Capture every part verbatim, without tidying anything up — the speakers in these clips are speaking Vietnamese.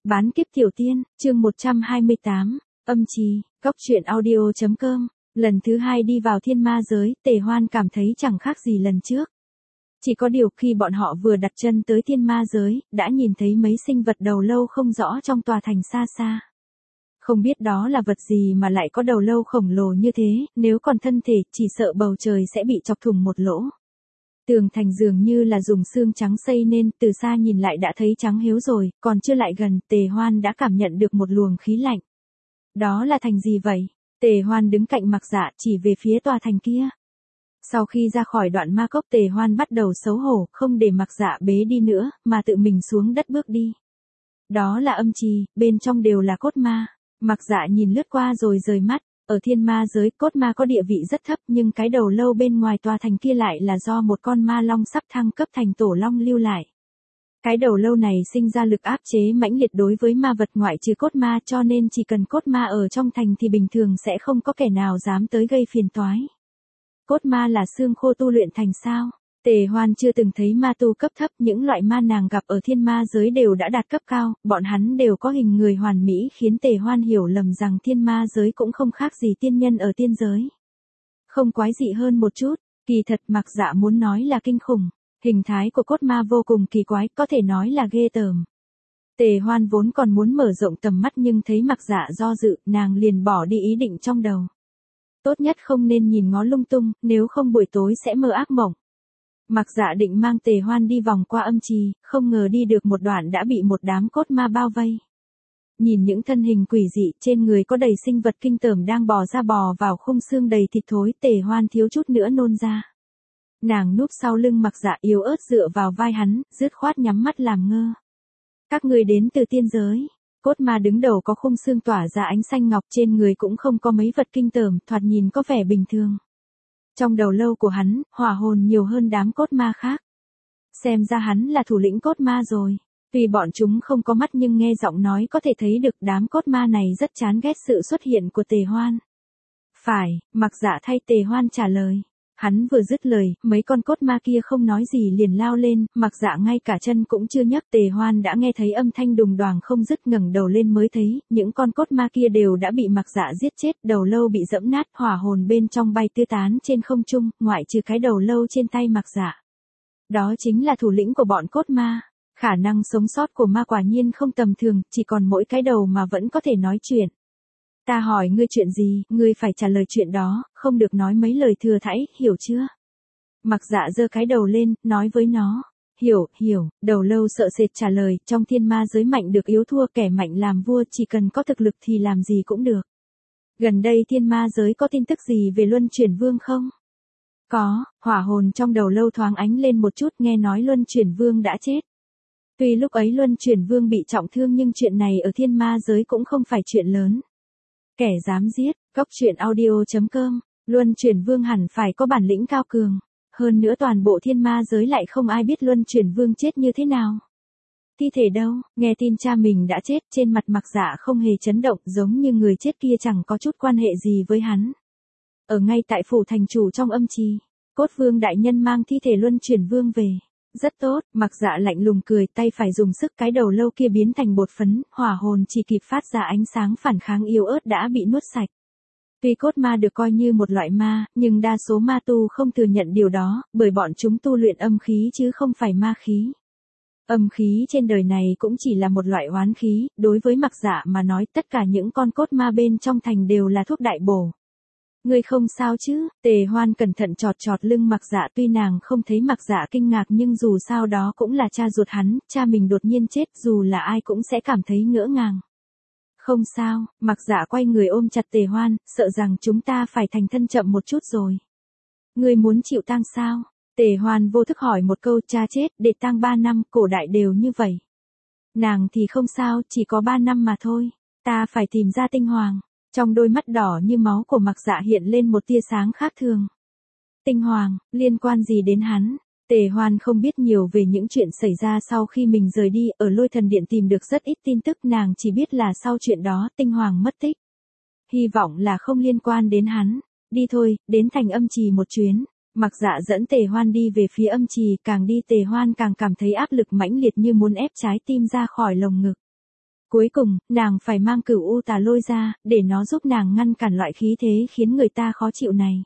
Bán kiếp tiểu tiên, chương một trăm hai mươi tám, âm trì, cóc truyện audio chấm com. Lần thứ hai đi vào thiên ma giới, Tề Hoan cảm thấy chẳng khác gì lần trước. Chỉ có điều khi bọn họ vừa đặt chân tới thiên ma giới, đã nhìn thấy mấy sinh vật đầu lâu không rõ trong tòa thành xa xa. Không biết đó là vật gì mà lại có đầu lâu khổng lồ như thế, nếu còn thân thể, chỉ sợ bầu trời sẽ bị chọc thủng một lỗ. Tường thành dường như là dùng xương trắng xây nên, từ xa nhìn lại đã thấy trắng hiếu rồi, còn chưa lại gần, Tề Hoan đã cảm nhận được một luồng khí lạnh. Đó là thành gì vậy? Tề Hoan đứng cạnh Mặc Dạ chỉ về phía tòa thành kia. Sau khi ra khỏi đoạn ma cốc, Tề Hoan bắt đầu xấu hổ, không để Mặc Dạ bế đi nữa, mà tự mình xuống đất bước đi. Đó là âm trì, bên trong đều là cốt ma. Mặc Dạ nhìn lướt qua rồi rời mắt. Ở thiên ma giới, cốt ma có địa vị rất thấp, nhưng cái đầu lâu bên ngoài tòa thành kia lại là do một con ma long sắp thăng cấp thành tổ long lưu lại. Cái đầu lâu này sinh ra lực áp chế mãnh liệt đối với ma vật ngoại trừ cốt ma, cho nên chỉ cần cốt ma ở trong thành thì bình thường sẽ không có kẻ nào dám tới gây phiền toái. Cốt ma là xương khô tu luyện thành sao? Tề Hoan chưa từng thấy ma tu cấp thấp, những loại ma nàng gặp ở thiên ma giới đều đã đạt cấp cao, bọn hắn đều có hình người hoàn mỹ khiến Tề Hoan hiểu lầm rằng thiên ma giới cũng không khác gì tiên nhân ở tiên giới. Không quái dị hơn một chút, kỳ thật Mặc Dạ muốn nói là kinh khủng, hình thái của cốt ma vô cùng kỳ quái, có thể nói là ghê tởm. Tề Hoan vốn còn muốn mở rộng tầm mắt nhưng thấy Mặc Dạ do dự, nàng liền bỏ đi ý định trong đầu. Tốt nhất không nên nhìn ngó lung tung, nếu không buổi tối sẽ mơ ác mộng. Mặc Dạ định mang Tề Hoan đi vòng qua âm trì, không ngờ đi được một đoạn đã bị một đám cốt ma bao vây. Nhìn những thân hình quỷ dị, trên người có đầy sinh vật kinh tởm đang bò ra bò vào khung xương đầy thịt thối, Tề Hoan thiếu chút nữa nôn ra. Nàng núp sau lưng Mặc Dạ yếu ớt dựa vào vai hắn, dứt khoát nhắm mắt làm ngơ. Các người đến từ tiên giới. Cốt ma đứng đầu có khung xương tỏa ra ánh xanh ngọc, trên người cũng không có mấy vật kinh tởm, thoạt nhìn có vẻ bình thường. Trong đầu lâu của hắn, hỏa hồn nhiều hơn đám cốt ma khác. Xem ra hắn là thủ lĩnh cốt ma rồi. Tuy bọn chúng không có mắt nhưng nghe giọng nói có thể thấy được đám cốt ma này rất chán ghét sự xuất hiện của Tề Hoan. Phải, Mặc Dạ thay Tề Hoan trả lời. Hắn vừa dứt lời, mấy con cốt ma kia không nói gì liền lao lên, Mặc Dạ ngay cả chân cũng chưa nhấc. Tề Hoan đã nghe thấy âm thanh đùng đoàng không dứt, ngẩng đầu lên mới thấy, những con cốt ma kia đều đã bị Mặc Dạ giết chết, đầu lâu bị giẫm nát, hỏa hồn bên trong bay tứ tán trên không trung, ngoại trừ cái đầu lâu trên tay Mặc Dạ. Đó chính là thủ lĩnh của bọn cốt ma. Khả năng sống sót của ma quả nhiên không tầm thường, chỉ còn mỗi cái đầu mà vẫn có thể nói chuyện. Ta hỏi ngươi chuyện gì, ngươi phải trả lời chuyện đó, không được nói mấy lời thừa thãi, hiểu chưa? Mặc Dạ giơ cái đầu lên, nói với nó. Hiểu, hiểu, đầu lâu sợ sệt trả lời, trong thiên ma giới mạnh được yếu thua, kẻ mạnh làm vua, chỉ cần có thực lực thì làm gì cũng được. Gần đây thiên ma giới có tin tức gì về Luân Chuyển Vương không? Có, hỏa hồn trong đầu lâu thoáng ánh lên một chút, nghe nói Luân Chuyển Vương đã chết. Tuy lúc ấy Luân Chuyển Vương bị trọng thương nhưng chuyện này ở thiên ma giới cũng không phải chuyện lớn. Kẻ dám giết, cóc truyện audio chấm com, Luân Chuyển Vương hẳn phải có bản lĩnh cao cường. Hơn nữa toàn bộ thiên ma giới lại không ai biết Luân Chuyển Vương chết như thế nào. Thi thể đâu, nghe tin cha mình đã chết, trên mặt Mặc Dạ không hề chấn động, giống như người chết kia chẳng có chút quan hệ gì với hắn. Ở ngay tại phủ thành chủ trong âm trì, Cốt Vương đại nhân mang thi thể Luân Chuyển Vương về. Rất tốt, Mặc Dạ lạnh lùng cười, tay phải dùng sức, cái đầu lâu kia biến thành bột phấn, hỏa hồn chỉ kịp phát ra ánh sáng phản kháng yếu ớt đã bị nuốt sạch. Tuy cốt ma được coi như một loại ma, nhưng đa số ma tu không thừa nhận điều đó, bởi bọn chúng tu luyện âm khí chứ không phải ma khí. Âm khí trên đời này cũng chỉ là một loại oán khí, đối với Mặc Dạ mà nói tất cả những con cốt ma bên trong thành đều là thuốc đại bổ. Ngươi không sao chứ? Tề Hoan cẩn thận chọt chọt lưng Mặc Dạ, tuy nàng không thấy Mặc Dạ kinh ngạc nhưng dù sao đó cũng là cha ruột hắn, cha mình đột nhiên chết, dù là ai cũng sẽ cảm thấy ngỡ ngàng. Không sao, Mặc Dạ quay người ôm chặt Tề Hoan, sợ rằng chúng ta phải thành thân chậm một chút rồi. Ngươi muốn chịu tang sao? Tề Hoan vô thức hỏi một câu, cha chết, để tang ba năm, cổ đại đều như vậy. Nàng thì không sao, chỉ có ba năm mà thôi, ta phải tìm ra tinh hoàng. Trong đôi mắt đỏ như máu của Mặc Dạ hiện lên một tia sáng khác thường. Tinh hoàng, liên quan gì đến hắn? Tề Hoan không biết nhiều về những chuyện xảy ra sau khi mình rời đi, ở Lôi Thần Điện tìm được rất ít tin tức, nàng chỉ biết là sau chuyện đó tinh hoàng mất tích. Hy vọng là không liên quan đến hắn. Đi thôi, đến thành âm trì một chuyến. Mặc Dạ dẫn Tề Hoan đi về phía âm trì, càng đi Tề Hoan càng cảm thấy áp lực mãnh liệt như muốn ép trái tim ra khỏi lồng ngực. Cuối cùng, nàng phải mang Cửu U Tà Lôi ra, để nó giúp nàng ngăn cản loại khí thế khiến người ta khó chịu này.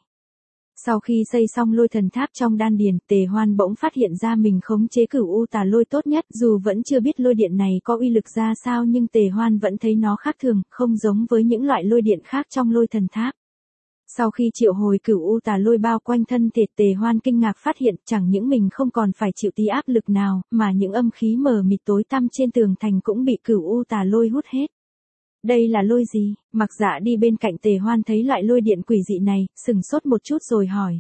Sau khi xây xong lôi thần tháp trong đan điền, Tề Hoan bỗng phát hiện ra mình khống chế Cửu U Tà Lôi tốt nhất, dù vẫn chưa biết lôi điện này có uy lực ra sao nhưng Tề Hoan vẫn thấy nó khác thường, không giống với những loại lôi điện khác trong lôi thần tháp. Sau khi triệu hồi Cửu U Tà Lôi bao quanh thân thể, Tề Hoan kinh ngạc phát hiện chẳng những mình không còn phải chịu tí áp lực nào, mà những âm khí mờ mịt tối tăm trên tường thành cũng bị Cửu U Tà Lôi hút hết. Đây là lôi gì? Mặc Dạ đi bên cạnh Tề Hoan thấy loại lôi điện quỷ dị này, sừng sốt một chút rồi hỏi.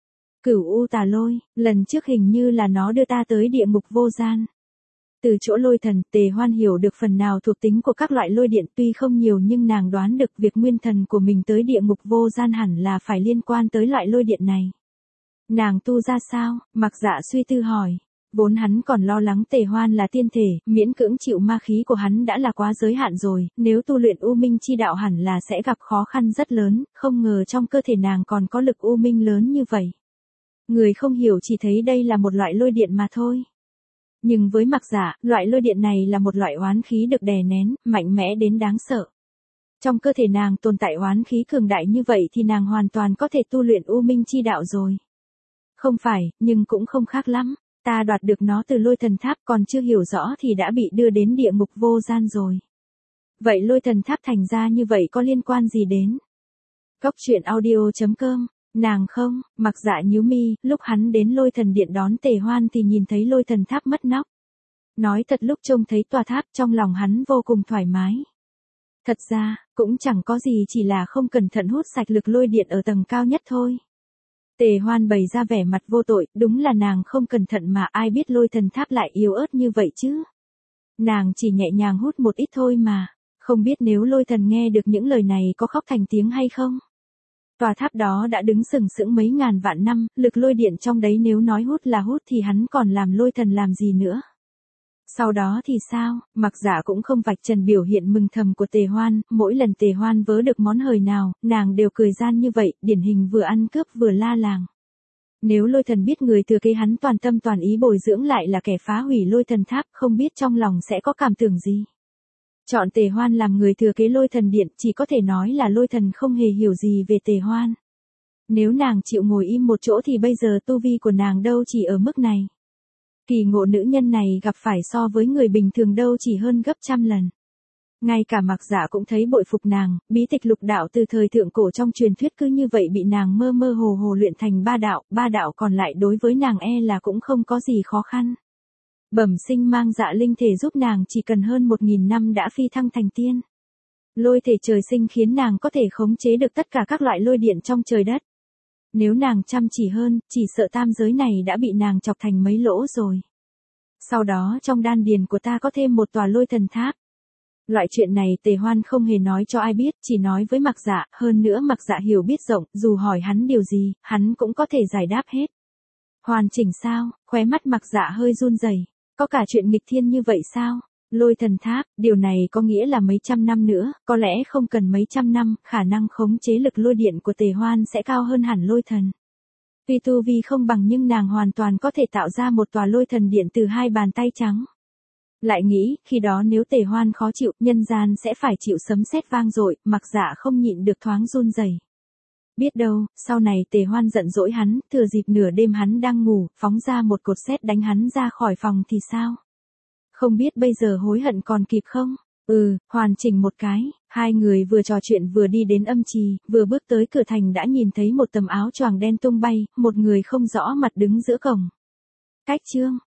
Cửu U Tà Lôi, lần trước hình như là nó đưa ta tới địa ngục vô gian. Từ chỗ lôi thần, Tề Hoan hiểu được phần nào thuộc tính của các loại lôi điện, tuy không nhiều nhưng nàng đoán được việc nguyên thần của mình tới địa ngục vô gian hẳn là phải liên quan tới loại lôi điện này. Nàng tu ra sao? Mặc Dạ suy tư hỏi. Vốn hắn còn lo lắng Tề Hoan là tiên thể, miễn cưỡng chịu ma khí của hắn đã là quá giới hạn rồi, nếu tu luyện U Minh chi đạo hẳn là sẽ gặp khó khăn rất lớn, không ngờ trong cơ thể nàng còn có lực U Minh lớn như vậy. Người không hiểu chỉ thấy đây là một loại lôi điện mà thôi. Nhưng với Mặc Dạ, loại lôi điện này là một loại oán khí được đè nén, mạnh mẽ đến đáng sợ. Trong cơ thể nàng tồn tại oán khí cường đại như vậy thì nàng hoàn toàn có thể tu luyện U Minh chi đạo rồi. Không phải, nhưng cũng không khác lắm. Ta đoạt được nó từ lôi thần tháp còn chưa hiểu rõ thì đã bị đưa đến địa ngục vô gian rồi. Vậy lôi thần tháp thành ra như vậy có liên quan gì đến? Cốc truyện audio chấm com, nàng không, Mặc Dạ nhíu mi, lúc hắn đến lôi thần điện đón Tề Hoan thì nhìn thấy lôi thần tháp mất nóc. Nói thật lúc trông thấy tòa tháp trong lòng hắn vô cùng thoải mái. Thật ra, cũng chẳng có gì chỉ là không cẩn thận hút sạch lực lôi điện ở tầng cao nhất thôi. Tề Hoan bày ra vẻ mặt vô tội, đúng là nàng không cẩn thận mà ai biết lôi thần tháp lại yếu ớt như vậy chứ. Nàng chỉ nhẹ nhàng hút một ít thôi mà, không biết nếu lôi thần nghe được những lời này có khóc thành tiếng hay không. Tòa tháp đó đã đứng sừng sững mấy ngàn vạn năm, lực lôi điện trong đấy nếu nói hút là hút thì hắn còn làm lôi thần làm gì nữa. Sau đó thì sao, Mặc Dạ cũng không vạch trần biểu hiện mừng thầm của Tề Hoan, mỗi lần Tề Hoan vớ được món hời nào, nàng đều cười gian như vậy, điển hình vừa ăn cướp vừa la làng. Nếu lôi thần biết người thừa kế hắn toàn tâm toàn ý bồi dưỡng lại là kẻ phá hủy lôi thần tháp, không biết trong lòng sẽ có cảm tưởng gì. Chọn Tề Hoan làm người thừa kế lôi thần điện chỉ có thể nói là lôi thần không hề hiểu gì về Tề Hoan. Nếu nàng chịu ngồi im một chỗ thì bây giờ tu vi của nàng đâu chỉ ở mức này. Kỳ ngộ nữ nhân này gặp phải so với người bình thường đâu chỉ hơn gấp trăm lần. Ngay cả Mặc Dạ cũng thấy bội phục nàng, bí tịch lục đạo từ thời thượng cổ trong truyền thuyết cứ như vậy bị nàng mơ mơ hồ hồ luyện thành ba đạo, ba đạo còn lại đối với nàng e là cũng không có gì khó khăn. Bẩm sinh mang dạ linh thể giúp nàng chỉ cần hơn một nghìn năm đã phi thăng thành tiên. Lôi thể trời sinh khiến nàng có thể khống chế được tất cả các loại lôi điện trong trời đất. Nếu nàng chăm chỉ hơn, chỉ sợ tam giới này đã bị nàng chọc thành mấy lỗ rồi. Sau đó trong đan điền của ta có thêm một tòa lôi thần tháp. Loại chuyện này Tề Hoan không hề nói cho ai biết, chỉ nói với Mặc Dạ, hơn nữa Mặc Dạ hiểu biết rộng, dù hỏi hắn điều gì, hắn cũng có thể giải đáp hết. Hoàn chỉnh sao? Khóe mắt Mặc Dạ hơi run rẩy. Có cả chuyện nghịch thiên như vậy sao? Lôi thần tháp, điều này có nghĩa là mấy trăm năm nữa, có lẽ không cần mấy trăm năm, khả năng khống chế lực lôi điện của Tề Hoan sẽ cao hơn hẳn lôi thần. Tuy tu vi không bằng nhưng nàng hoàn toàn có thể tạo ra một tòa lôi thần điện từ hai bàn tay trắng. Lại nghĩ, khi đó nếu Tề Hoan khó chịu, nhân gian sẽ phải chịu sấm sét vang dội, Mặc Dạ không nhịn được thoáng run rẩy. Biết đâu, sau này Tề Hoan giận dỗi hắn, thừa dịp nửa đêm hắn đang ngủ, phóng ra một cột sét đánh hắn ra khỏi phòng thì sao? Không biết bây giờ hối hận còn kịp không? Ừ, hoàn chỉnh một cái, hai người vừa trò chuyện vừa đi đến âm trì, vừa bước tới cửa thành đã nhìn thấy một tấm áo choàng đen tung bay, một người không rõ mặt đứng giữa cổng. Cách chương,